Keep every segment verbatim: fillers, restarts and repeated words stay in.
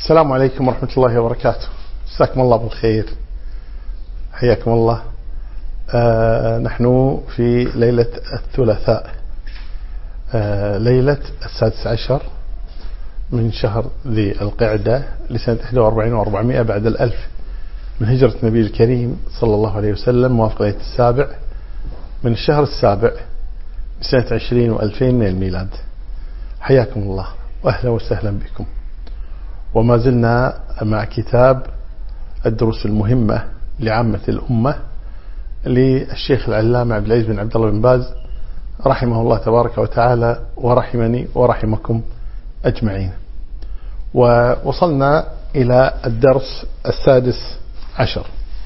السلام عليكم ورحمة الله وبركاته. مساكم الله بالخير، حياكم الله. آه نحن في ليلة الثلاثاء، آه ليلة السادس عشر من شهر ذي القعدة لسنة إحدى وأربعين وأربعمائة بعد الألف من هجرة النبي الكريم صلى الله عليه وسلم، موافق ليلة السابع من الشهر السابع سنة عشرين وألفين من الميلاد. حياكم الله وأهلا وسهلا بكم. وما زلنا مع كتاب الدروس المهمة لعامة الأمة للشيخ العلامة عبد العزيز بن عبد الله بن باز رحمه الله تبارك وتعالى، ورحمني ورحمكم أجمعين. ووصلنا إلى الدرس السادس عشر.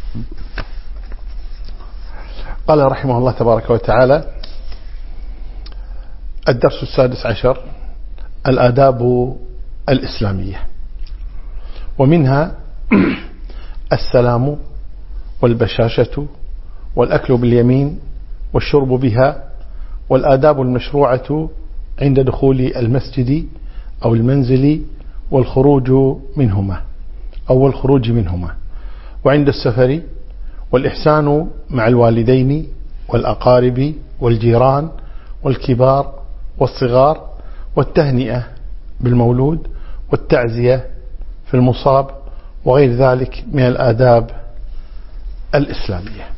قال رحمه الله تبارك وتعالى: الدرس السادس عشر: الآداب الإسلامية، ومنها السلام والبشاشة والأكل باليمين والشرب بها، والآداب المشروعة عند دخول المسجد أو المنزل والخروج منهما أو الخروج منهما، وعند السفر، والإحسان مع الوالدين والأقارب والجيران والكبار والصغار، والتهنئة بالمولود، والتعزية في المصاب، وغير ذلك من الآداب الإسلامية.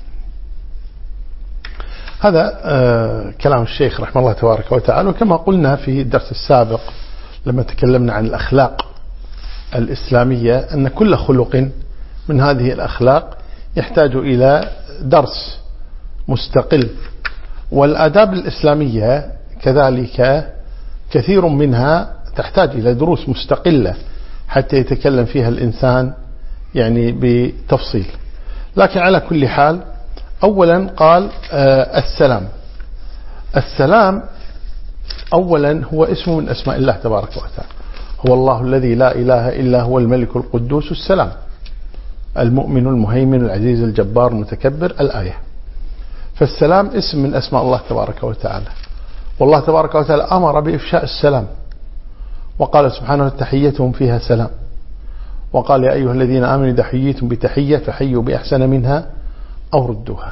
هذا آه كلام الشيخ رحمه الله تبارك وتعالى. وكما قلنا في الدرس السابق لما تكلمنا عن الأخلاق الإسلامية أن كل خلق من هذه الأخلاق يحتاج إلى درس مستقل، والآداب الإسلامية كذلك كثير منها تحتاج إلى دروس مستقلة حتى يتكلم فيها الإنسان يعني بتفصيل. لكن على كل حال، أولا قال آه السلام. السلام أولا هو اسم من أسماء الله تبارك وتعالى، هو الله الذي لا إله إلا هو الملك القدوس السلام المؤمن المهيمن العزيز الجبار المتكبر، الآية. فالسلام اسم من أسماء الله تبارك وتعالى، والله تبارك وتعالى أمر بإفشاء السلام، وقال سبحانه: تحيتهم فيها سلام. وقال: يا أيها الذين آمنوا إذا حييتم بتحية فحيوا بأحسن منها أو ردوها.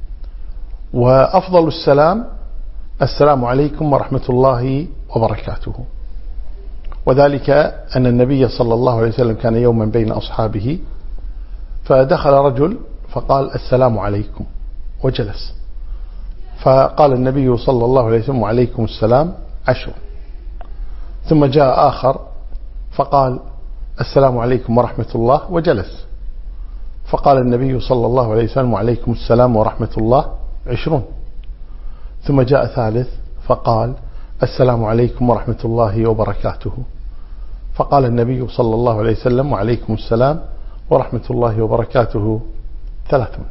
وأفضل السلام السلام عليكم ورحمة الله وبركاته، وذلك أن النبي صلى الله عليه وسلم كان يوما بين أصحابه فدخل رجل فقال: السلام عليكم، وجلس. فقال النبي صلى الله عليه وسلم: وعليكم السلام عشر. ثم جاء آخر فقال: السلام عليكم ورحمة الله، وجلس. فقال النبي صلى الله عليه وسلم: وعليكم السلام ورحمة الله عشرون. ثم جاء ثالث فقال: السلام عليكم ورحمة الله وبركاته. فقال النبي صلى الله عليه وسلم: وعليكم السلام ورحمة الله وبركاته ثلاثون.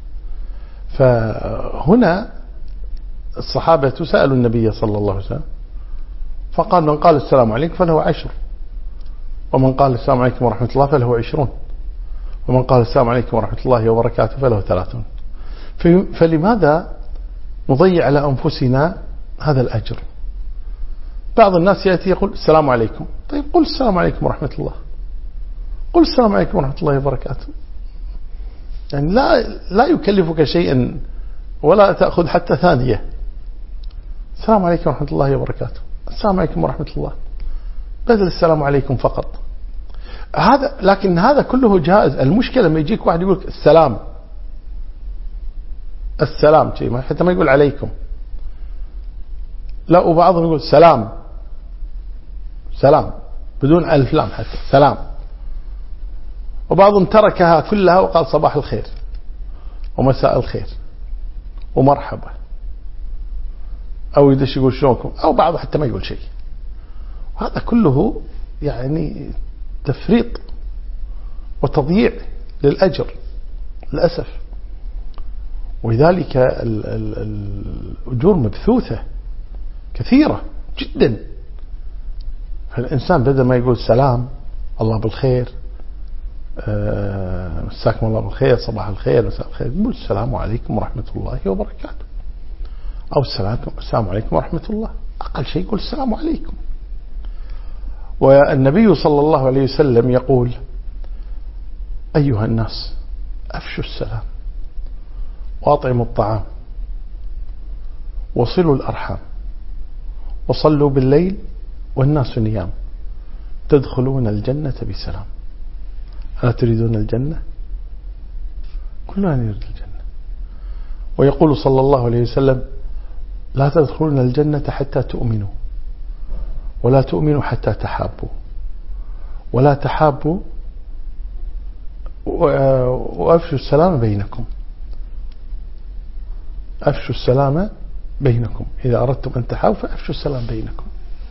فهنا الصحابة سألوا النبي صلى الله عليه وسلم فقال: من قال السلام عليكم فله عشر، ومن قال السلام عليكم ورحمة الله فله عشرون، ومن قال السلام عليكم ورحمة الله وبركاته فله ثلاثون. فلماذا نضيع على أنفسنا هذا الأجر؟ بعض الناس يأتي يقول: السلام عليكم. طيب قل السلام عليكم ورحمة الله، قل السلام عليكم ورحمة الله وبركاته، يعني لا لا يكلفك شيئا ولا تأخذ حتى ثانية. السلام عليكم ورحمة الله وبركاته، السلام عليكم ورحمة الله، بدل السلام عليكم فقط. هذا لكن هذا كله جائز. المشكلة لما يجيك واحد يقول السلام السلام حتى ما يقول عليكم، لا، وبعضهم يقول سلام سلام بدون ألف لام حتى سلام، وبعضهم تركها كلها وقال صباح الخير ومساء الخير ومرحبا، أو يدش يقول شلونكم، أو بعض حتى ما يقول شيء. وهذا كله يعني تفريط وتضييع للأجر للأسف. ولذلك الأجور مبثوثة كثيرة جدا. فالإنسان بدل ما يقول سلام الله بالخير، مساكم الله بالخير، صباح الخير، مساء الخير، يقول السلام عليكم ورحمة الله وبركاته، أو السلام عليكم ورحمة الله. أقل شيء يقول السلام عليكم. والنبي صلى الله عليه وسلم يقول: أيها الناس أفشوا السلام وأطعموا الطعام وصلوا الأرحام وصلوا بالليل والناس نيام تدخلون الجنة بسلام. ألا تريدون الجنة؟ كلنا نريد الجنة. ويقول صلى الله عليه وسلم: لا تدخلون الجنة حتى تؤمنوا، ولا تؤمنوا حتى تحابوا، ولا تحابوا وأفشوا السلام بينكم. أفشوا السلام بينكم، إذا أردتم أن تحابوا فأفشوا السلام بينكم.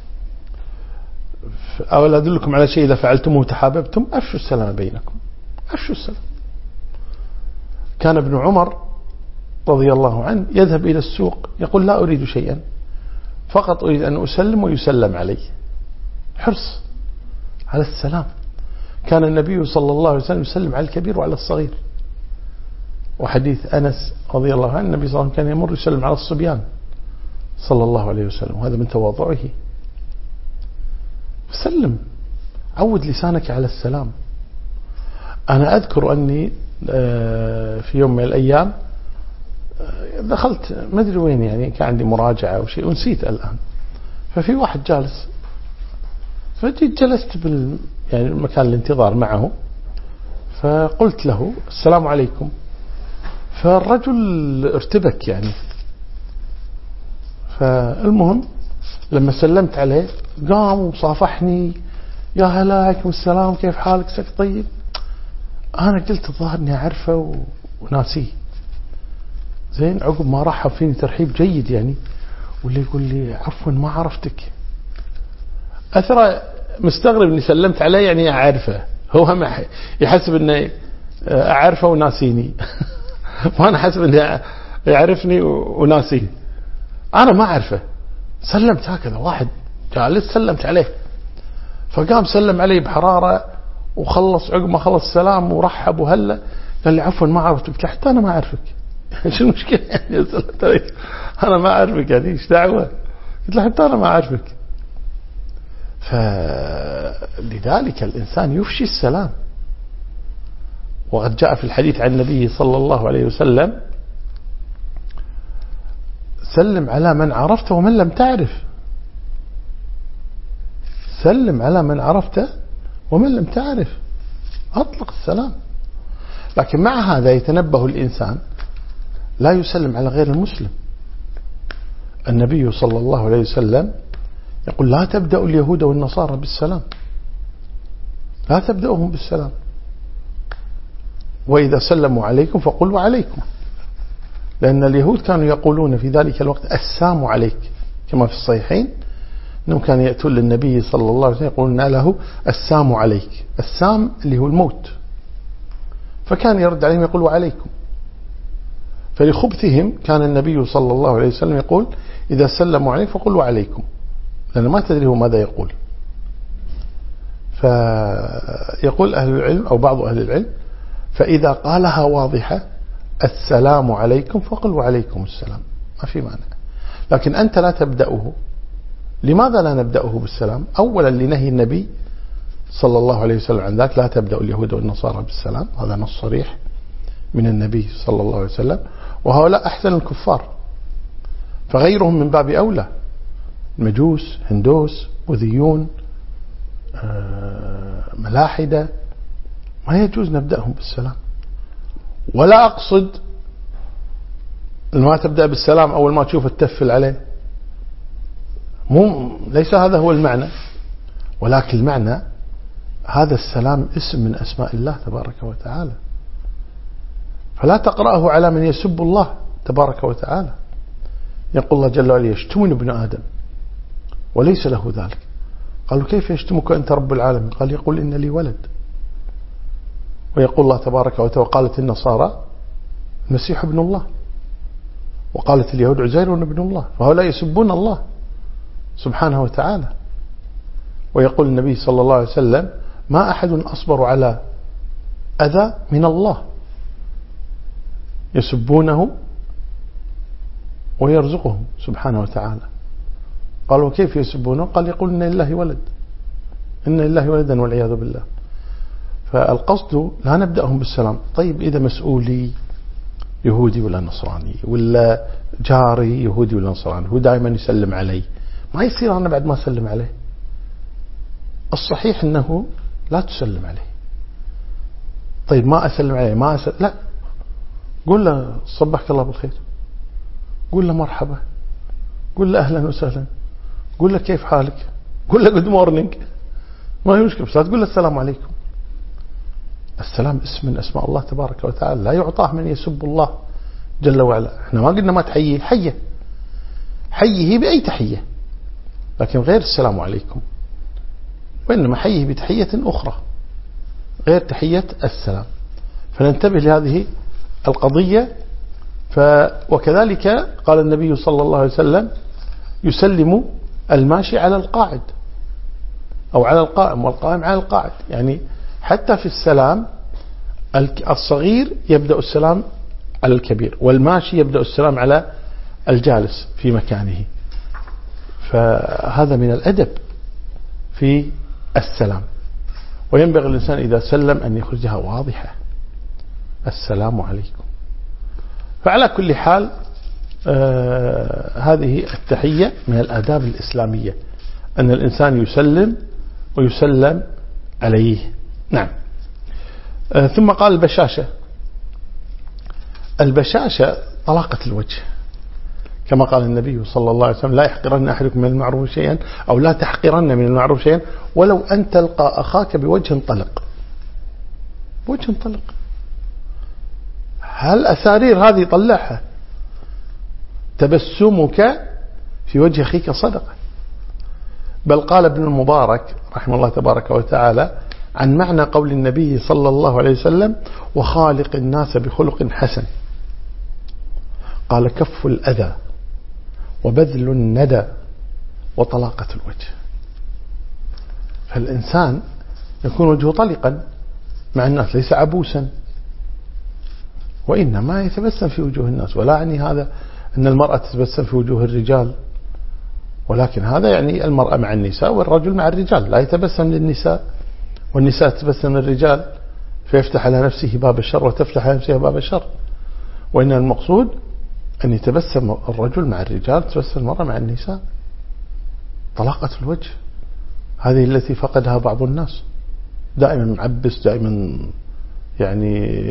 أولا أدلكم على شيء إذا فعلتموه تحاببتم، أفشوا السلام بينكم. أفشوا السلام. كان ابن عمر رضي الله عنه يذهب إلى السوق يقول: لا أريد شيئا، فقط أريد أن أسلم ويسلم علي. حرص على السلام. كان النبي صلى الله عليه وسلم يسلم على الكبير وعلى الصغير. وحديث أنس رضي الله عنه النبي صلى الله عليه وسلم كان يمر يسلم على الصبيان صلى الله عليه وسلم، وهذا من تواضعه. سلم، عود لسانك على السلام. أنا أذكر أني في يوم من الأيام دخلت ما أدري وين، يعني كان عندي مراجعة أو شيء ونسيت الآن، ففي واحد جالس، فجيت جلست بال يعني المكان الانتظار معه، فقلت له: السلام عليكم. فالرجل ارتبك يعني. فالمهم لما سلمت عليه قام وصافحني: يا هلا، عليكم السلام، كيف حالك، سك طيب. أنا قلت الظاهر إني أعرفه وناسيه. زين، عقب ما رحب فيني ترحيب جيد يعني، واللي يقول لي: عفوا ما عرفتك. أثر مستغرب إني سلمت عليه، يعني أعرفه، هو هم يحسب إني أعرفه وناسيني وأنا حسب إني يعرفني وناسيه. أنا ما أعرفه، سلمت هكذا، واحد جالس سلمت عليه، فقام سلم علي بحرارة وخلص. عقب ما خلص السلام ورحب وهلا قال لي: عفوا ما عرفتك. حتى أنا ما أعرفك شو المشكلة يعني؟ سلمت عليك أنا ما أعرفك، يعني إيش دعوة؟ قلت له: حتى أنا ما أعرفك. فلذلك الإنسان يفشي السلام. وقد جاء في الحديث عن النبي صلى الله عليه وسلم: سلم على من عرفت ومن لم تعرف. سلم على من عرفت ومن لم تعرف، أطلق السلام. لكن مع هذا يتنبه الإنسان لا يسلم على غير المسلم. النبي صلى الله عليه وسلم يقول: لا تبدأ اليهود والنصارى بالسلام، لا تبدأهم بالسلام، وإذا سلموا عليكم فقلوا عليكم. لأن اليهود كانوا يقولون في ذلك الوقت: السام عليك، كما في الصحيحين أنهم كانوا يأتون للنبي صلى الله عليه وسلم يقولون له: السام عليك. السام اللي هو الموت، فكان يرد عليهم يقول: وعليكم. فلخبثهم كان النبي صلى الله عليه وسلم يقول: إذا سلموا عليك فقلوا عليكم، لأن ما تدري هو ماذا يقول. فيقول أهل العلم أو بعض أهل العلم: فإذا قالها واضحة: السلام عليكم، فقلوا عليكم السلام، ما في مانع. لكن أنت لا تبدأه. لماذا لا نبدأه بالسلام؟ أولا لنهي النبي صلى الله عليه وسلم عن ذلك: لا تبدأ اليهود والنصارى بالسلام، هذا نص صريح من النبي صلى الله عليه وسلم. وهؤلاء أحسن الكفار، فغيرهم من باب أولى، مجوس، هندوس، بوذيون، ملاحدة، ما يجوز نبدأهم بالسلام. ولا أقصد ما تبدأ بالسلام أول ما تشوف التفل عليه، مو ليس هذا هو المعنى، ولكن المعنى هذا السلام اسم من أسماء الله تبارك وتعالى، فلا تقرأه على من يسب الله تبارك وتعالى. يقول الله جل وعلا: يشتمني ابن آدم وليس له ذلك. قالوا: كيف يشتمك أنت رب العالمين؟ قال: يقول: إن لي ولد. ويقول الله تبارك وتعالى: وقالت النصارى المسيح ابن الله، وقالت اليهود عزير ابن الله. فهؤلاء يسبون الله سبحانه وتعالى. ويقول النبي صلى الله عليه وسلم: ما أحد أصبر على أذى من الله، يسبونه ويرزقهم سبحانه وتعالى. قالوا: كيف يسبونه؟ قال: يقول إن لله ولد. إن لله ولدا والعياذ بالله. فالقصد لا نبدأهم بالسلام. طيب إذا مسؤولي يهودي ولا نصراني ولا جاري يهودي ولا نصراني هو دائما يسلم علي، ما يصير أنا بعد ما أسلم عليه. الصحيح أنه لا تسلم عليه. طيب ما أسلم عليه ما أسلم، لا، قول له صبحك الله بالخير، قول له مرحبا، قول له أهلا وسهلا، قول له كيف حالك، قول له جود مورنينج، ما هي مشكلة، بس لا تقول له السلام عليكم. السلام اسم من أسماء الله تبارك وتعالى، لا يعطاه من يسب الله جل وعلا. احنا ما قلنا ما تحييه، حيه حيه بأي تحية، لكن غير السلام عليكم، وإنما حيه بتحية أخرى غير تحية السلام. فننتبه لهذه القضية. ف وكذلك قال النبي صلى الله عليه وسلم يسلم الماشي على القاعد أو على القائم والقائم على القاعد. يعني حتى في السلام الصغير يبدأ السلام على الكبير، والماشي يبدأ السلام على الجالس في مكانه. فهذا من الأدب في السلام، وينبغي الإنسان إذا سلم أن يخرجها واضحة، السلام عليكم. فعلى كل حال آه هذه التحية من الآداب الإسلامية، أن الإنسان يسلم ويسلم عليه. نعم. آه ثم قال البشاشة. البشاشة طلاقة الوجه، كما قال النبي صلى الله عليه وسلم لا يحقرن أحدكم من المعروف شيئا أو لا تحقرن من المعروف شيئا ولو أن تلقى أخاك بوجه طلق. بوجه طلق، هل أسارير هذه طلعها؟ تبسمك في وجه أخيك صدقة. بل قال ابن المبارك رحمه الله تبارك وتعالى عن معنى قول النبي صلى الله عليه وسلم وخالق الناس بخلق حسن، قال كف الأذى وبذل الندى وطلاقة الوجه. فالإنسان يكون وجهه طلقا مع الناس، ليس عبوسا، وإنما يتبسم في وجوه الناس. ولا يعني هذا أن المرأة تتبسم في وجوه الرجال، ولكن هذا يعني المرأة مع النساء والرجل مع الرجال، لا يتبسم للنساء والنساء تتبسم للرجال فيفتح على نفسه باب الشر وتفتح على نفسها باب الشر. وإن المقصود أن يتبسم الرجل مع الرجال، تبسم المرأة مع النساء. طلاقة الوجه هذه التي فقدها بعض الناس، دائما معبس، دائما يعني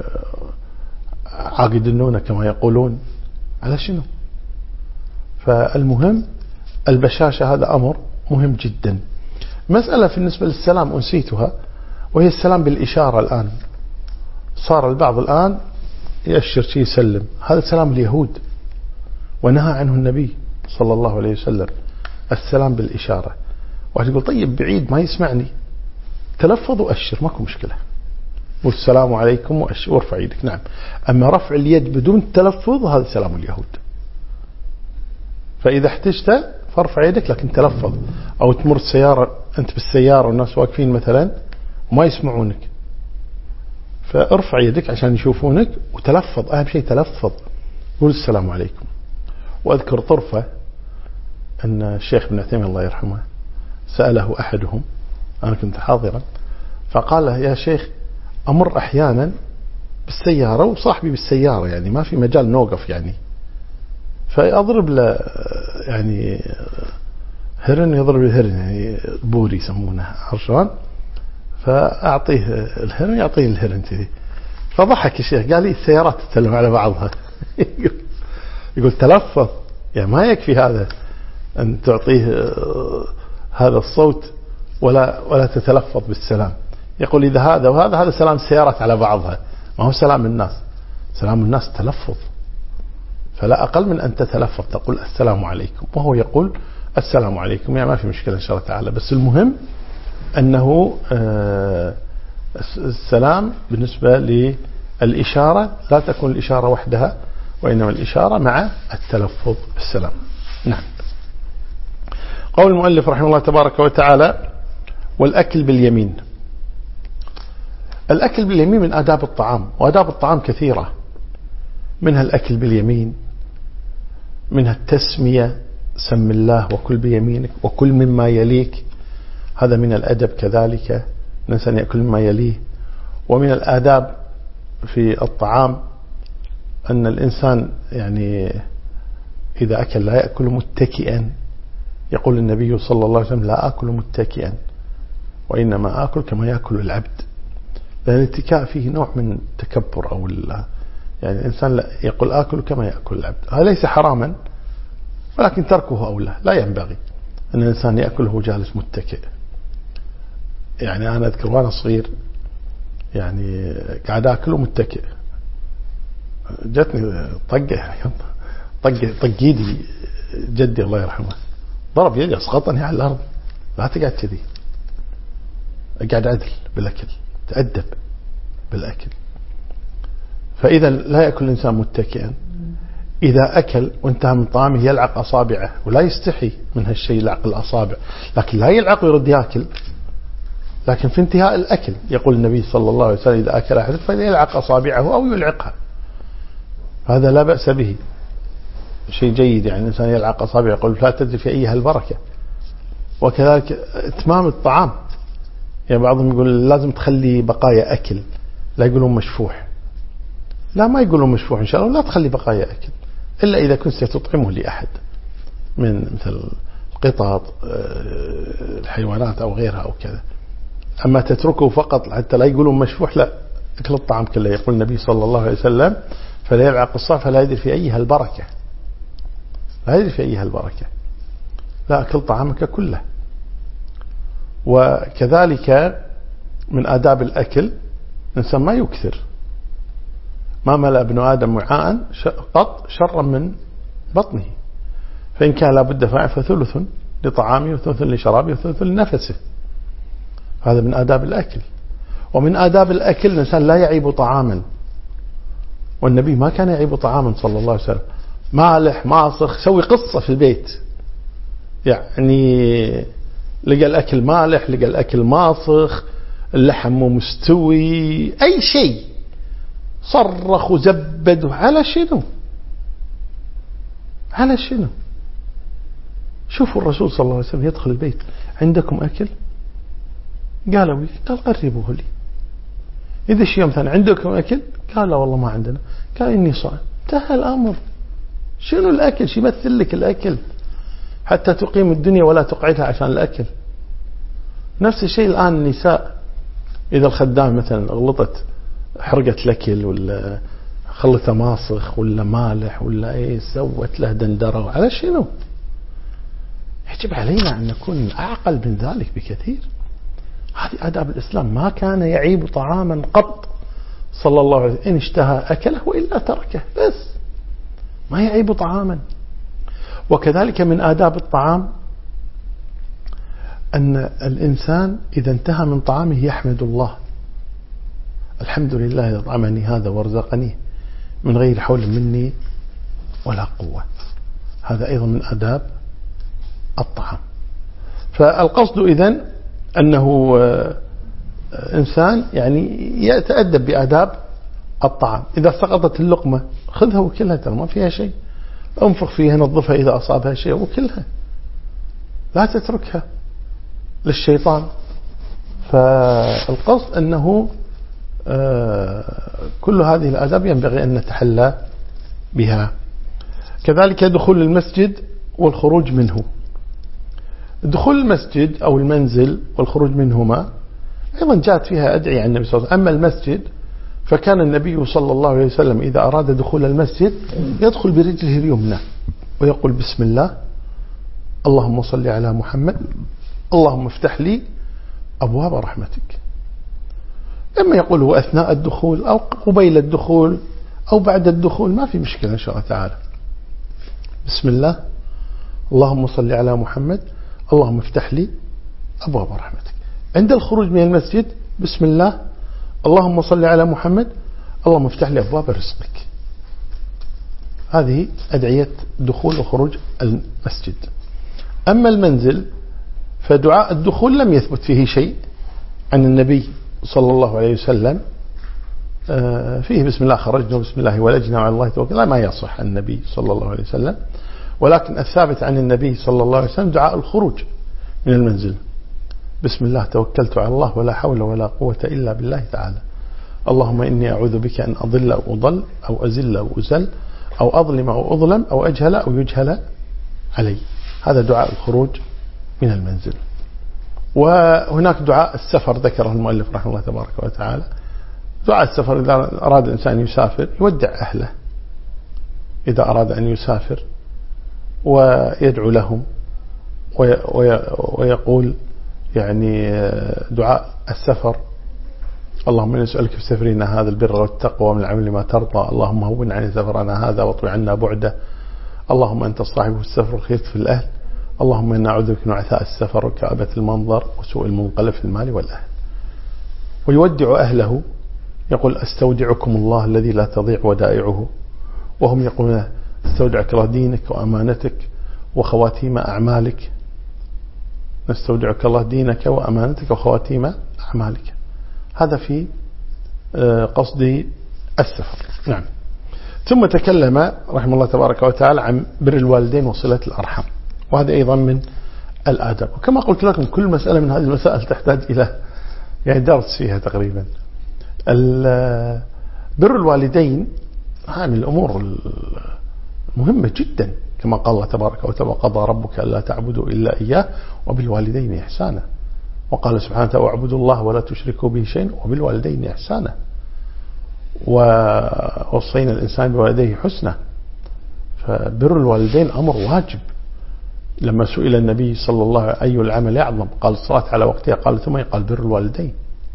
عاقد النونة كما يقولون. على شنو؟ فالمهم البشاشة هذا أمر مهم جدا. مسألة بالنسبة للسلام أنسيتها، وهي السلام بالإشارة. الآن صار البعض الآن يأشر شيء يسلم، هذا سلام اليهود ونهى عنه النبي صلى الله عليه وسلم، السلام بالإشارة. واحد يقول طيب بعيد ما يسمعني، تلفظ وأشر ماكو مشكلة، والسلام عليكم وأشر وارفع يدك. نعم. أما رفع اليد بدون تلفظ هذا سلام اليهود. فإذا احتجت فارفع يدك لكن تلفظ، أو تمر السيارة أنت بالسيارة والناس واقفين مثلا وما يسمعونك، فارفع يدك عشان يشوفونك وتلفظ. أهم شيء تلفظ، قول السلام عليكم. وأذكر طرفة أن الشيخ ابن عثيمين الله يرحمه سأله أحدهم، أنا كنت حاضرا، فقال له يا شيخ أمر أحيانا بالسيارة وصاحبي بالسيارة يعني ما في مجال نوقف يعني، فأضرب له يعني هرن، يضرب الهرن يعني بوري يسمونه عرشان، فأعطيه الهرن يعطيه الهرن كذي. فضحك الشيخ قال لي السيارات تتكلم على بعضها. يقول تلفظ، يعني ما يكفي هذا أن تعطيه هذا الصوت ولا ولا تتلفظ بالسلام. يقول إذا هذا وهذا هذا سلام السيارات على بعضها، ما هو سلام الناس. سلام الناس تلفظ، فلا أقل من أن تتلفظ تقول السلام عليكم وهو يقول السلام عليكم، يعني ما في مشكلة إن شاء الله تعالى. بس المهم أنه السلام بالنسبة للإشارة لا تكون الإشارة وحدها، وإنما الإشارة مع التلفظ بالسلام. نعم. قول المؤلف رحمه الله تبارك وتعالى والأكل باليمين. الأكل باليمين من آداب الطعام، وآداب الطعام كثيرة، منها الأكل باليمين، منها التسمية سم الله وكل بيمينك وكل مما يليك، هذا من الأدب كذلك، الإنسان يأكل مما يليه. ومن الآداب في الطعام أن الإنسان يعني إذا أكل لا يأكل متكئا. يقول النبي صلى الله عليه وسلم: لا أكل متكئا وإنما أكل كما يأكل العبد. لأن الاتكاء فيه نوع من التكبر أو يعني الإنسان لا يقول آكل كما يأكل العبد. هذا ليس حراما، ولكن تركه أولى. لا ينبغي أن الإنسان يأكله جالس متكئ. يعني أنا أذكر وأنا صغير يعني قاعد أكله متكئ، جتني طقة طقة طق يدي جدي الله يرحمه، ضرب يدي أسقطني على الأرض. لا تقعد كذي، اقعد عدل بالأكل، تأدب بالأكل. فإذا لا يأكل الإنسان متكئا. إذا أكل وانتهى من طعامه يلعق أصابعه، ولا يستحي من هالشيء يلعق الأصابع، لكن لا يلعق ويرد يأكل. لكن في انتهاء الأكل يقول النبي صلى الله عليه وسلم: إذا أكل أحد فليلعق أصابعه أو يلعقها. هذا لا بأس به، شيء جيد. يعني الإنسان يلعق أصابعه، يقول: لا تدري في أيها البركة. وكذلك إتمام الطعام، يعني بعضهم يقول لازم تخلي بقايا أكل، لا يقولون مشفوح. لا، ما يقولون مشفوح إن شاء الله. لا تخلي بقايا أكل إلا إذا كنت ستطعمه لأحد من مثل القطط، الحيوانات أو غيرها أو كذا. أما تتركه فقط حتى لا يقولون مشفوح، لا، أكل الطعام كله. يقول النبي صلى الله عليه وسلم: فلا يلعق الصاع فلا يدري في أيها البركة. لا يدري في أيها البركة. لا، أكل طعامك كله. وكذلك من آداب الأكل الإنسان ما يكثر. ما ملأ ابن آدم وعاء قط شرا من بطنه، فإن كان لابد فاعل فثلث لطعامه وثلث لشرابه وثلث لنفسه. هذا من آداب الأكل. ومن آداب الأكل الإنسان لا يعيب طعاما، والنبي ما كان يعيب طعاما صلى الله عليه وسلم. مالح ماصخ، سوي قصة في البيت، يعني لقى الأكل مالح، لقى الأكل ماصخ، اللحم مو مستوي، أي شيء، صرخ وزبد. على شنو؟ على شنو؟ شوفوا الرسول صلى الله عليه وسلم يدخل البيت: عندكم أكل؟ قالوا: قال قربوه لي. إذا شيء يوم ثاني: عندكم أكل؟ قال: لا والله ما عندنا. قال: إني صائم. انتهى الأمر. شنو الأكل؟ شو يمثل لك الأكل حتى تقيم الدنيا ولا تقعدها عشان الأكل؟ نفس الشيء الآن النساء، إذا الخدام مثلا غلطت، حرقت الأكل ولا خلته ماسخ ولا مالح ولا إيه، سوت له دندرة. على شنو؟ يجب علينا أن نكون أعقل من ذلك بكثير. هذه آداب الإسلام. ما كان يعيب طعاما قط صلى الله عليه وسلم، إن اشتهى أكله وإلا تركه، بس ما يعيب طعاما. وكذلك من آداب الطعام أن الإنسان إذا انتهى من طعامه يحمد الله: الحمد لله الذي أطعمني هذا ورزقني من غير حول مني ولا قوة. هذا أيضا من آداب الطعام. فالقصد إذن أنه إنسان يعني يتأدب بآداب الطعام. إذا سقطت اللقمة خذها وكلها، ترى ما فيها شيء، انفخ فيها، نظفها إذا أصابها شيء وكلها، لا تتركها للشيطان. فالقصد أنه كل هذه الآداب ينبغي أن نتحلى بها. كذلك دخول المسجد والخروج منه. دخول المسجد أو المنزل والخروج منهما أيضا جاءت فيها أدعية عن النبي صلى الله عليه وسلم. أما المسجد فكان النبي صلى الله عليه وسلم إذا أراد دخول المسجد يدخل برجله اليمنى ويقول: بسم الله، اللهم صل على محمد، اللهم افتح لي أبواب رحمتك. إما يقوله أثناء الدخول أو قبيل الدخول أو بعد الدخول، ما في مشكلة إن شاء الله تعالى. بسم الله، اللهم صل على محمد، اللهم افتح لي أبواب رحمتك. عند الخروج من المسجد: بسم الله، اللهم صل على محمد، اللهم افتح لي أبواب رزقك. هذه أدعية دخول وخروج المسجد. أما المنزل فدعاء الدخول لم يثبت فيه شيء عن النبي صلى الله عليه وسلم. فيه بسم الله خرجنا وبسم الله ولجنا وعلى الله توكلنا، ما يصح عن النبي صلى الله عليه وسلم. ولكن الثابت عن النبي صلى الله عليه وسلم دعاء الخروج من المنزل: بسم الله توكلت على الله ولا حول ولا قوة إلا بالله تعالى. اللهم إني أعوذ بك أن أضل أو أضل أو أزل أو أزل أو أظلم أو أظلم أو أجهل أو يجهل علي. هذا دعاء الخروج من المنزل. وهناك دعاء السفر ذكره المؤلف رحمه الله تبارك وتعالى. دعاء السفر إذا أراد الإنسان يسافر يودع أهله إذا أراد أن يسافر، ويدعو لهم ويقول يعني دعاء السفر: اللهم نسألك في سفرنا هذا البر والتقوى ومن العمل ما ترضى، اللهم هون عن سفرنا هذا واطوي عنا بعده، اللهم أنت الصاحب في السفر وخيرت في الأهل، اللهم إنا نعوذ بك من عثاء السفر وكآبة المنظر وسوء المنقلب في المال والأهل. ويودع أهله يقول: أستودعكم الله الذي لا تضيع ودائعه، وهم يقولون: استودعك الله دينك وأمانتك وخواتيم أعمالك. نستودعك الله دينك وأمانتك وخواتيم أعمالك. هذا في قصد السفر. نعم. ثم تكلم رحمه الله تبارك وتعالى عن بر الوالدين وصلة الأرحام، وهذا أيضا من الآداب. وكما قلت لكم كل مسألة من هذه المسائل تحتاج إلى يعني درس فيها تقريبا. بر الوالدين هذه من الأمور المهمة جدا، كما قال الله تبارك وتعالى: وقضى ربك ألا تعبدوا إلا إياه وبالوالدين إحسانا. وقال سبحانه: واعبدوا الله ولا تشركوا به شيئا وبالوالدين إحسانا. ووصينا الإنسان بوالديه حسنا. فبر الوالدين أمر واجب. لما سئل النبي صلى الله عليه وسلم: أي العمل أعظم؟ قال: الصلاة على وقتها. قال: ثم قال: بر الوالدين.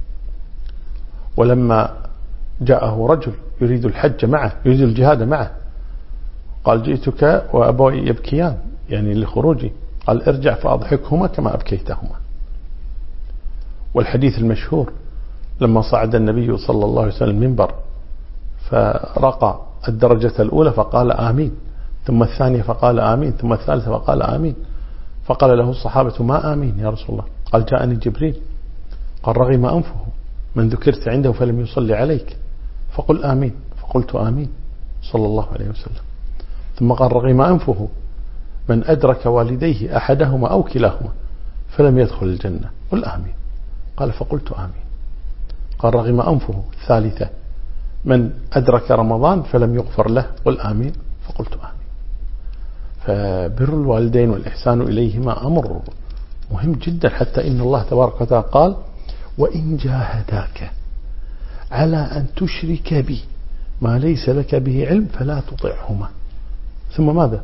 ولما جاءه رجل يريد الحج معه يريد الجهاد معه، قال: جئتك وأبوي يبكيان، يعني لخروجي. قال: ارجع فأضحكهما كما أبكيتهما. والحديث المشهور لما صعد النبي صلى الله عليه وسلم المنبر فرقى الدرجة الأولى فقال آمين، ثم الثانية فقال آمين، ثم الثالثة فقال آمين. فقال له الصحابة: ما آمين يا رسول الله؟ قال: جاءني جبريل قال: رغم أنفه من ذكرت عنده فلم يصلي عليك فقل آمين. فقلت آمين صلى الله عليه وسلم. ثم قال: رغم أنفه من أدرك والديه أحدهما أو كلاهما فلم يدخل الجنة قل آمين. قال: فقلت آمين. قال: رغم أنفه الثالثة من أدرك رمضان فلم يغفر له قل آمين. فقلت آمين. فبر الوالدين والإحسان إليهما أمر مهم جدا، حتى إن الله تبارك وتعالى قال: وإن جاهداك على أن تشرك بي ما ليس لك به علم فلا تطعهما. ثم ماذا؟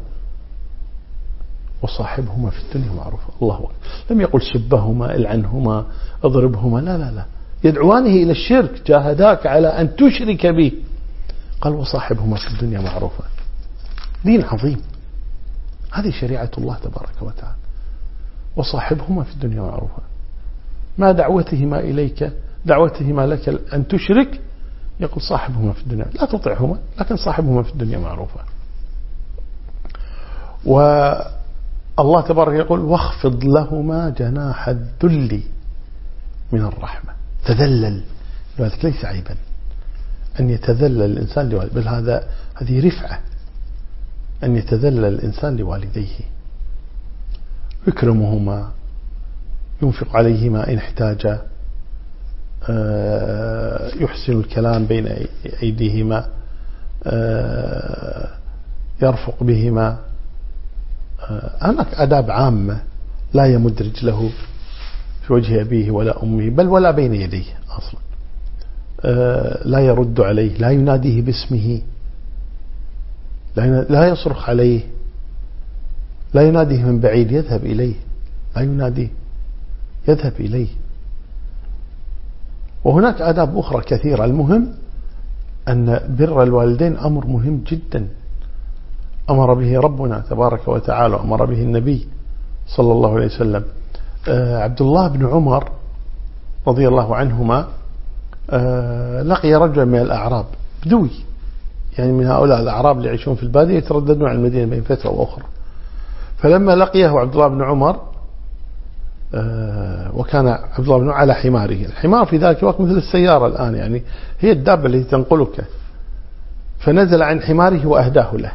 وصاحبهما في الدنيا معروفا. الله أكبر. لم يقل سبهما العنهما اضربهما، لا لا لا، يدعوانه إلى الشرك. جاهداك على أن تشرك به، قال: وصاحبهما في الدنيا معروفا. دين عظيم، هذه شريعة الله تبارك وتعالى. وصاحبهما في الدنيا معروفا. ما دعوتهما إليك دعوتهما لك أن تشرك، يقول صاحبهما في الدنيا، لا تطعهما لكن صاحبهما في الدنيا معروفا. والله تبارك يقول: واخفض لهما جناح الذل من الرحمة. تذلل، لذلك ليس عيبا أن يتذلل الإنسان لوالديه، بل هذا هذه رفعة أن يتذلل الإنسان لوالديه، يكرمهما، ينفق عليهما إن احتاجا، يحسن الكلام بين أيديهما، يرفق بهما. هناك آداب عامة لا يمد رجله في وجه أبيه ولا أمه، بل ولا بين يديه أصلا. لا يرد عليه، لا يناديه باسمه، لا يصرخ عليه، لا يناديه من بعيد، يذهب إليه، لا يناديه، يذهب إليه. وهناك آداب أخرى كثيرة. المهم أن بر الوالدين أمر مهم جدا، أمر به ربنا تبارك وتعالى، أمر به النبي صلى الله عليه وسلم. عبد الله بن عمر رضي الله عنهما لقي رجلا من الأعراب بدوي، يعني من هؤلاء الأعراب اللي يعيشون في البادية يترددون عن المدينة بين فترة وأخرى. فلما لقيه عبد الله بن عمر، وكان عبد الله بن عمر على حماره، الحمار في ذلك الوقت مثل السيارة الآن، يعني هي الدابة التي تنقلك. فنزل عن حماره وأهداه له،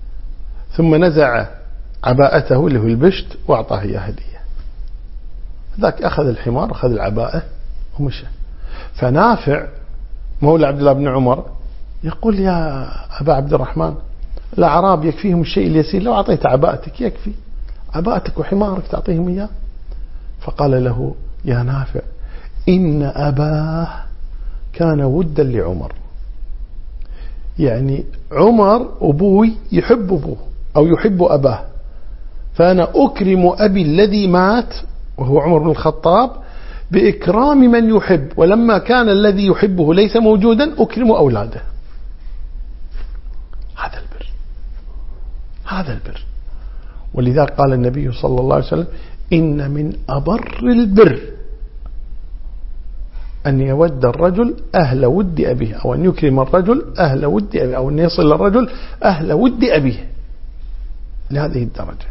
ثم نزع عباءته اللي هو البشت وأعطاه إياه هدية. ذاك أخذ الحمار أخذ العباءة ومشى. فنافع مولى عبد الله بن عمر يقول يا أبا عبد الرحمن الأعراب يكفيهم الشيء اليسير، لو أعطيت عباءتك يكفي، عباءتك وحمارك تعطيهم إياه. فقال له يا نافع إن أباه كان ودا لعمر، يعني عمر أبوي يحب أبوه أو يحب أباه، فأنا أكرم أبي الذي مات وهو عمر بن الخطاب بإكرام من يحب، ولما كان الذي يحبه ليس موجودا أكرم أولاده. هذا البر، هذا البر. ولذا قال النبي صلى الله عليه وسلم إن من أبر البر أن يود الرجل أهل ود أبيه، أو أن يكرم الرجل أهل ود أبيه، أو أن يصل الرجل أهل ود أبيه لهذه الدرجة.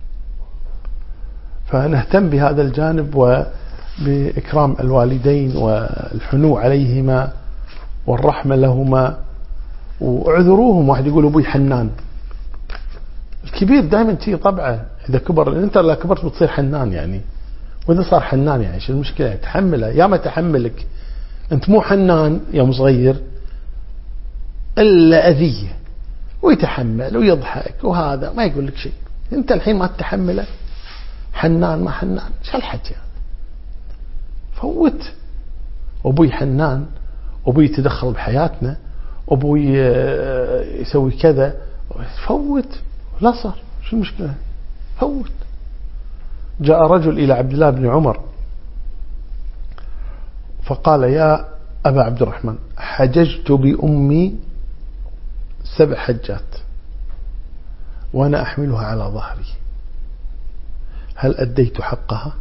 فنهتم بهذا الجانب وبإكرام الوالدين والحنو عليهما والرحمة لهما، واعذروهم. واحد يقول أبوي حنان، الكبير دائما تيجي طبعه إذا كبر، أنت لا كبرت بتصير حنان يعني، وإذا صار حنان يعني شو المشكلة؟ تحمله يا ما تحملك، أنت مو حنان يوم صغير إلا أذية، ويتحمل ويضحك وهذا ما يقول لك شيء. أنت الحين ما تتحمله، حنان ما حنان شو الحكي؟ فوت. أبوي حنان، أبوي يتدخل بحياتنا، أبوي يسوي كذا، فوت لا صار شو المشكلة؟ فوت. جاء رجل إلى عبد الله بن عمر فقال يا أبا عبد الرحمن حججت بأمي سبع حجات وأنا أحملها على ظهري، هل أديت حقها؟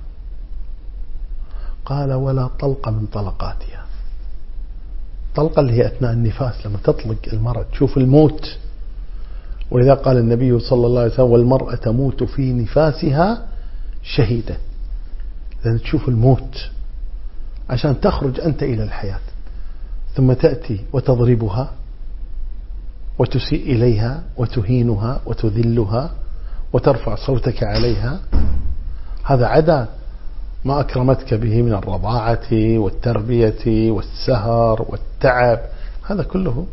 قال ولا طلق من طلقاتها. طلقة اللي هي أثناء النفاس، لما تطلق المرأة تشوف الموت. ولذا قال النبي صلى الله عليه وسلم والمرأة تموت في نفاسها شهيدة، لأن تشوف الموت عشان تخرج أنت إلى الحياة، ثم تأتي وتضربها وتسيء إليها وتهينها وتذلها وترفع صوتك عليها. هذا عدا ما أكرمتك به من الرضاعة والتربية والسهر والتعب، هذا كله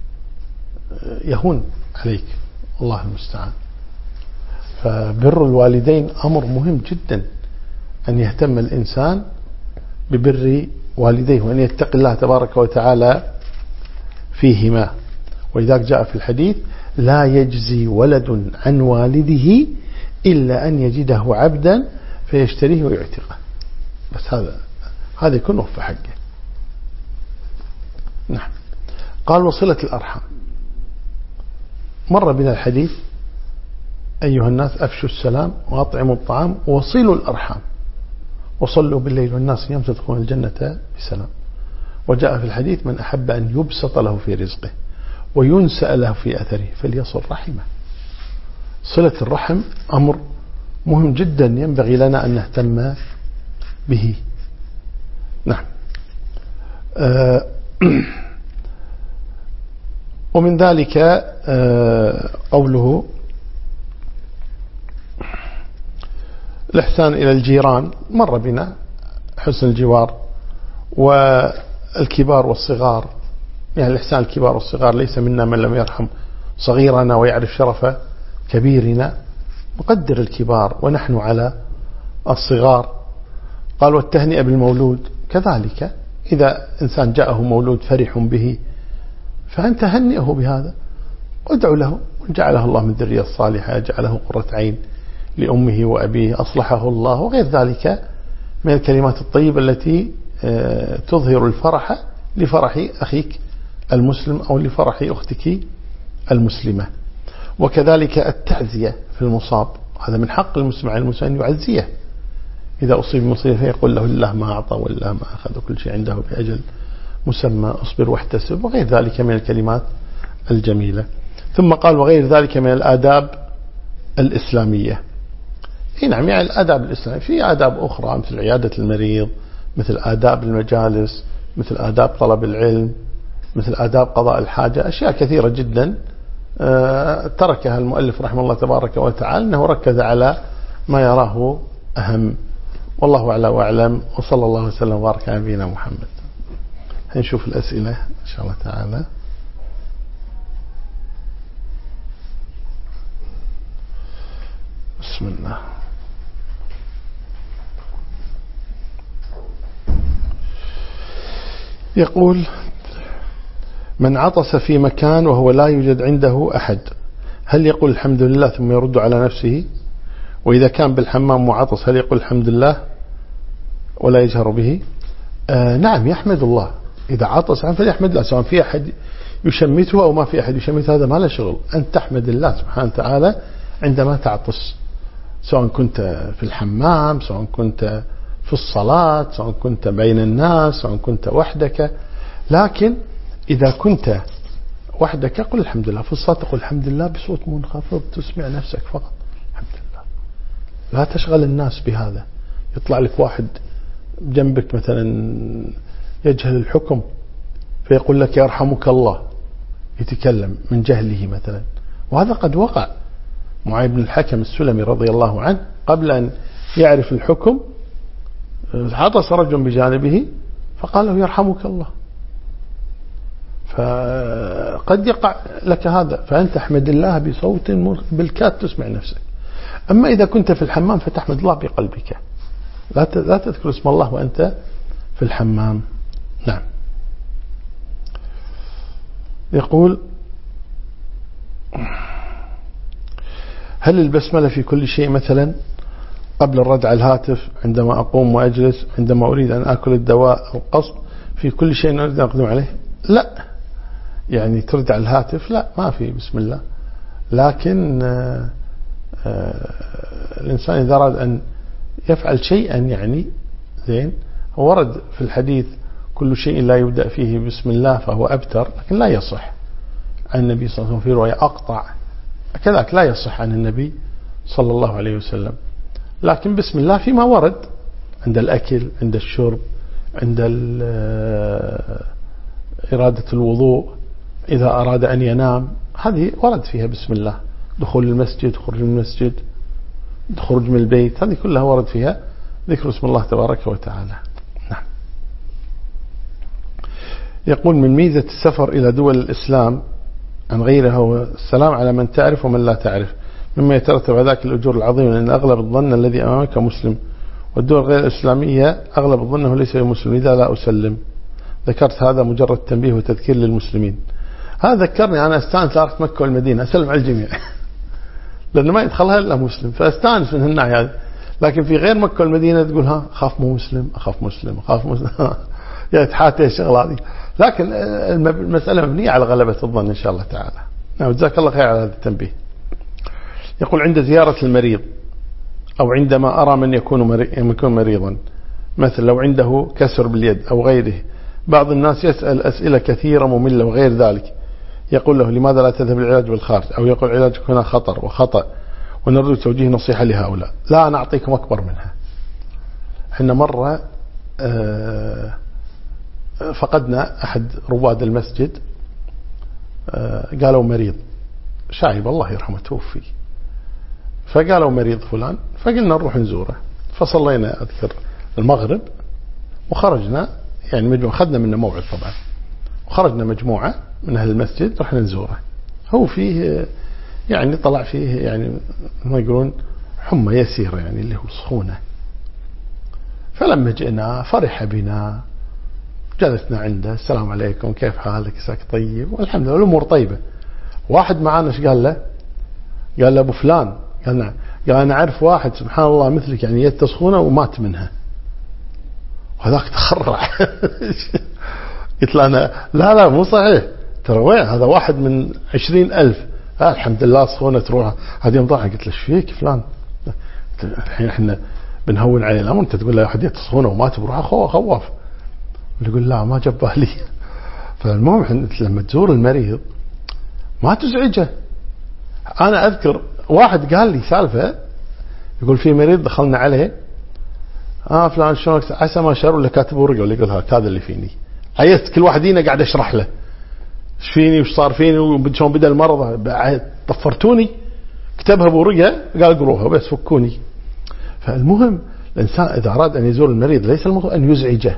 يهون عليك، الله المستعان. فبر الوالدين أمر مهم جدا، أن يهتم الإنسان ببر والديه وأن يتقي الله تبارك وتعالى فيهما. ولذلك جاء في الحديث لا يجزي ولد عن والده إلا أن يجده عبدا فيشتريه ويعتقه، بس هذا هذا يكون وفى حقه. نعم. قال وصلة الأرحام، مر بنا الحديث أيها الناس أفشوا السلام وأطعموا الطعام وصلوا الأرحام وصلوا بالليل والناس نيام تدخلون الجنة بسلام. وجاء في الحديث من أحب أن يبسط له في رزقه وينسأ له في أثره فليصل رحمه. صلة الرحم أمر مهم جدا ينبغي لنا أن نهتم به. نعم. أه ومن ذلك أه قوله الإحسان إلى الجيران، مر بنا حسن الجوار والكبار والصغار، يعني الإحسان الكبار والصغار، ليس منا من لم يرحم صغيرنا ويعرف شرف كبيرنا. نقدر الكبار ونحن على الصغار. قال والتهنئة بالمولود كذلك، إذا إنسان جاءه مولود فرح به فأنت هنئه بهذا، وادعو له وإن جعله الله من الذرية الصالحة يجعله قرة عين لأمه وأبيه أصلحه الله، وغير ذلك من الكلمات الطيبة التي تظهر الفرح لفرح أخيك المسلم أو لفرح أختك المسلمة. وكذلك التعزية في المصاب، هذا من حق المسلم على المسلم أن يعزيه، إذا أصيب مصيبة يقول له الله ما أعطى ولا ما أخذ، كل شيء عنده بأجل مسمى، أصبر واحتسب، وغير ذلك من الكلمات الجميلة. ثم قال وغير ذلك من الآداب الإسلامية. نعم، يعني الآداب الإسلامية في آداب أخرى مثل عيادة المريض، مثل آداب المجالس، مثل آداب طلب العلم، مثل آداب قضاء الحاجة، أشياء كثيرة جدا تركها المؤلف رحمه الله تبارك وتعالى، أنه ركز على ما يراه أهم والله أعلى وأعلم، وصلى الله وسلم وبارك على نبينا محمد. هنشوف الأسئلة إن شاء الله تعالى. بسم الله. يقول: من عطس في مكان وهو لا يوجد عنده أحد، هل يقول الحمد لله ثم يرد على نفسه؟ وإذا كان بالحمام وعطس هل يقول الحمد لله ولا يجهر به؟ آه نعم، يحمد الله. إذا عطس فليحمد الله، سواء في أحد يشمته أو ما في أحد يشمته، هذا ما له شغل. أن تحمد الله سبحانه وتعالى عندما تعطس، سواء كنت في الحمام، سواء كنت في الصلاة، سواء كنت بين الناس، سواء كنت وحدك. لكن إذا كنت وحدك قل الحمد لله، في الصلاة قل الحمد لله بصوت منخفض تسمع نفسك فقط، الحمد لله. لا تشغل الناس بهذا. يطلع لك واحد جنبك مثلا يجهل الحكم فيقول لك يرحمك الله، يتكلم من جهله مثلا، وهذا قد وقع. معاذ بن الحكم السلمي رضي الله عنه قبل أن يعرف الحكم عطس رجل بجانبه فقال له يرحمك الله. فقد يقع لك هذا، فأنت احمد الله بصوت بالكاد تسمع نفسك. أما إذا كنت في الحمام فتحمد الله بقلبك، لا تذكر اسم الله وأنت في الحمام. نعم. يقول: هل البسملة في كل شيء، مثلا قبل الرد على الهاتف، عندما أقوم وأجلس، عندما أريد أن أكل الدواء أو قصد، في كل شيء نريد أن أقدم عليه؟ لا، يعني ترد على الهاتف لا، ما في بسم الله. لكن آآ آآ الإنسان إذا أراد أن يفعل شيئا يعني زين، ورد في الحديث كل شيء لا يبدأ فيه بسم الله فهو أبتر، لكن لا يصح عن النبي صلى الله عليه وسلم. في رواية أقطع، كذلك لا يصح عن النبي صلى الله عليه وسلم. لكن بسم الله فيما ورد عند الأكل، عند الشرب، عند إرادة الوضوء، إذا أراد أن ينام، هذه ورد فيها بسم الله. دخول المسجد، خروج من المسجد، خروج من البيت، هذه كلها ورد فيها ذكر اسم الله تبارك وتعالى. نعم. يقول: من ميزة السفر إلى دول الإسلام عن غيرها هو السلام على من تعرف ومن لا تعرف، مما يترتب على ذلك الأجور العظيمة، لأن أغلب الظن الذي أمامك مسلم، والدول غير الإسلامية أغلب ظنه ليس بمسلم، إذا لا أسلم. ذكرت هذا مجرد تنبيه وتذكير للمسلمين. هذا ذكرني أنا أستانس أروح مكة والمدينة أسلم على الجميع لأنه ما يدخلها إلا مسلم، فأستانس من هالناحية هذه. لكن في غير مكة والمدينة تقول ها أخاف مو مسلم، أخاف مسلم، أخاف مسلم يا تحاتي الشغلة هذه. لكن المسألة مبنية على غلبة الظن إن شاء الله تعالى. نعم، جزاك الله خير على هذا التنبيه. يقول: عند زيارة المريض أو عندما أرى من يكون مريضا، مثل لو عنده كسر باليد أو غيره، بعض الناس يسأل أسئلة كثيرة مملة وغير ذلك، يقول له لماذا لا تذهب العلاج بالخارج، أو يقول علاجك هنا خطر وخطأ، ونريد توجيه نصيحة لهؤلاء. لا، أنا أعطيكم أكبر منها. احنا مرة فقدنا أحد رواد المسجد، قالوا مريض شايب الله يرحمه توفي، فقالوا مريض فلان، فقلنا نروح نزوره. فصلينا أذكر المغرب وخرجنا، يعني مجموعة خدنا منه موعد طبعا، وخرجنا مجموعة من أهل المسجد رحنا نزوره. هو فيه يعني طلع فيه يعني ما يقولون حمى يسيرة، يعني اللي هو سخونة. فلما جئنا فرح بنا، جلسنا عنده، السلام عليكم كيف حالك، عساك طيب، والحمد لله الأمور طيبة. واحد معانا ايش قال له؟ قال له أبو فلان، قال نعم، قال أنا أعرف واحد سبحان الله مثلك يعني يد سخونة ومات منها. وهذاك تخرع قلت له أنا لا لا مو صحيح، ترى وين هذا واحد من عشرين ألف. آه الحمد لله سخونة تروح. هذه يوم ضاع قلت له ايش فيك فلان، الحين احنا بنهون عليه الأمر، أنت تقول له واحد يد سخونة ومات بروحه، خواف. يقول لا ما جاب بالي. فالمهم لما تزور المريض ما تزعجه. أنا أذكر واحد قال لي سالفة، يقول في مريض دخلنا عليه، آه فلان شلونك عسى ما شر، ولا كاتب ورقة ولا يقول هذا اللي فيني. عيست كل واحد هنا قاعد أشرح له ايش فيني وش صار فيني وشلون بدأ المرض، طفرتوني. كتبها بورقة قال قروها بس فكوني. فالمهم الإنسان إذا أراد أن يزور المريض ليس المفروض أن يزعجه،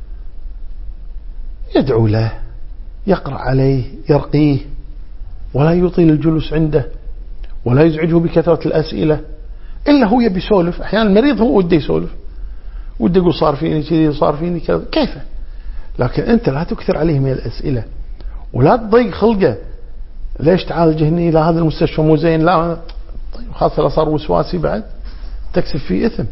يدعو له، يقرأ عليه، يرقيه، ولا يطيل الجلوس عنده، ولا يزعجه بكثرة الأسئلة، إلا هو يبي يسولف. أحيانا المريض هو وده يسولف، وده يقول صار فيني كذي صار فيني كذا، كيف؟ لكن أنت لا تكثر عليه من الأسئلة، ولا تضيق خلقه. ليش تعالجني إلى هذا المستشفى مو زين؟ لا طيب خاصة لو صار وسواسي بعد تكسب فيه إثم.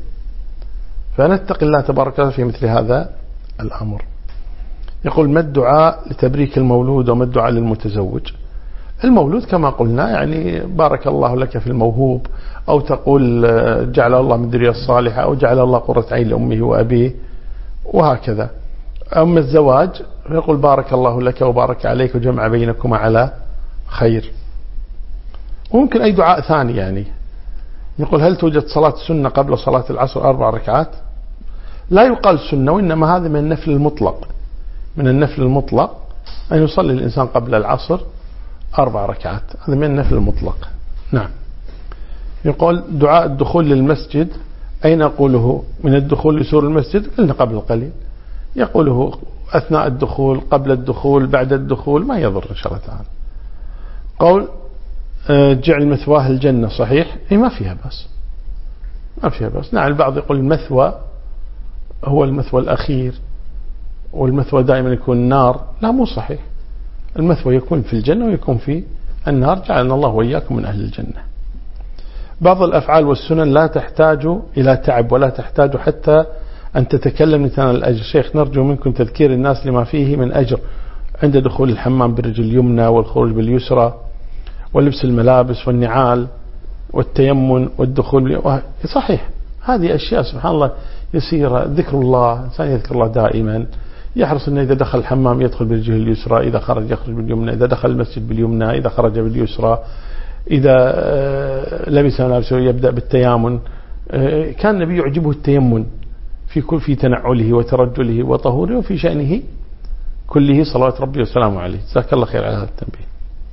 فنتقي الله تبارك وتعالى في مثل هذا الأمر. يقول: ما الدعاء لتبريك المولود وما الدعاء للمتزوج؟ المولود كما قلنا يعني بارك الله لك في الموهوب، أو تقول جعل الله من الذرية الصالحة، أو جعل الله قرة عين لأمه وأبيه، وهكذا. أما الزواج يقول بارك الله لك وبارك عليك وجمع بينكما على خير. وممكن أي دعاء ثاني يعني. يقول: هل توجد صلاة سنة قبل صلاة العصر أربع ركعات؟ لا يقال سنة، وإنما هذا من النفل المطلق. من النفل المطلق أن يصلي الإنسان قبل العصر أربع ركعات، هذا من النفل المطلق. نعم. يقول: دعاء الدخول للمسجد أين أقوله؟ من الدخول لسور المسجد قلنا قبل قليل، يقوله أثناء الدخول، قبل الدخول، بعد الدخول، ما يضر إن شاء الله تعالى. قول: جعل مثواه الجنة، صحيح؟ إيه ما فيها بس، ما فيها بس. نعم البعض يقول المثوى هو المثوى الأخير، والمثوى دائما يكون النار. لا مو صحيح، المثوى يكون في الجنة ويكون في النار، جعلنا الله وإياكم من أهل الجنة. بعض الأفعال والسنن لا تحتاج إلى تعب ولا تحتاج حتى أن تتكلم لتنال الأجر. شيخ نرجو منكم تذكير الناس لما فيه من أجر عند دخول الحمام بالرجل اليمنى والخروج باليسرى ولبس الملابس والنعال والتيمن والدخول. صحيح هذه أشياء سبحان الله يسيرة. ذكر الله، إنسان يذكر الله دائما، يحرص أنه إذا دخل الحمام يدخل بالرجل اليسرى، إذا خرج يخرج باليمنى، إذا دخل المسجد باليمنى، إذا خرج باليسرى، إذا لبس ملابسه يبدأ بالتيامن. كان النبي يعجبه التيمن في كل في تنعله وترجله وطهوره وفي شأنه كله صلوات ربي وسلامه عليه. جزاك الله خير على هذا التنبيه.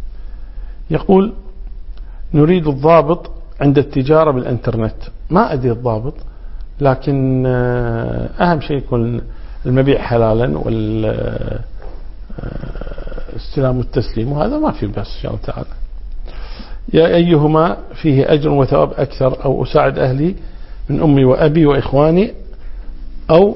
يقول: نريد الضابط عند التجارة بالإنترنت. ما أدري الضابط، لكن أهم شيء يكون المبيع حلالا والاستلام والتسليم، وهذا ما في بس إن شاء الله تعالى. يا أيهما فيه أجر وثواب أكثر؟ أو أساعد أهلي من أمي وأبي وإخواني، أو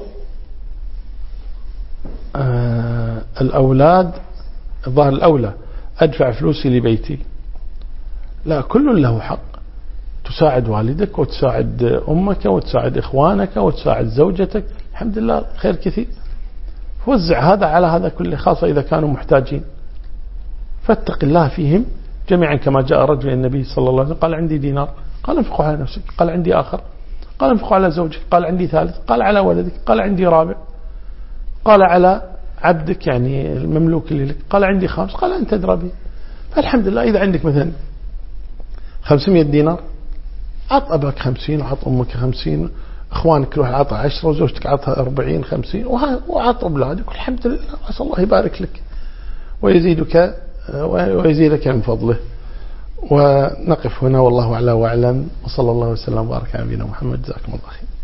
آه الأولاد، الظاهر الأولى أدفع فلوسي لبيتي. لا، كل له حق. تساعد والدك وتساعد أمك وتساعد إخوانك وتساعد زوجتك، الحمد لله خير كثير. وزع هذا على هذا كله، خاصة إذا كانوا محتاجين، فاتق الله فيهم جميعا. كما جاء رجل النبي صلى الله عليه وسلم قال: عندي دينار، قال: انفقوا على نفسك، قال: عندي آخر، قال: انفقوا على زوجك، قال: عندي ثالث، قال: على ولدك، قال: عندي رابع، قال: على عبدك يعني المملوك اللي لك، قال: عندي خامس، قال: أنت أدرى به. فالحمد لله إذا عندك مثلا خمسمائة دينار، عط أباك خمسين، وعط أمك خمسين، إخوانك كل واحد عطى عشرة، وزوجتك عطها أربعين خمسين، وعط أولادك، والحمد لله، عسى الله يبارك لك ويزيدك ويزيدك من فضله. ونقف هنا والله أعلى وأعلم، وصلى الله وسلم وبارك على نبينا محمد. جزاكم الله خير.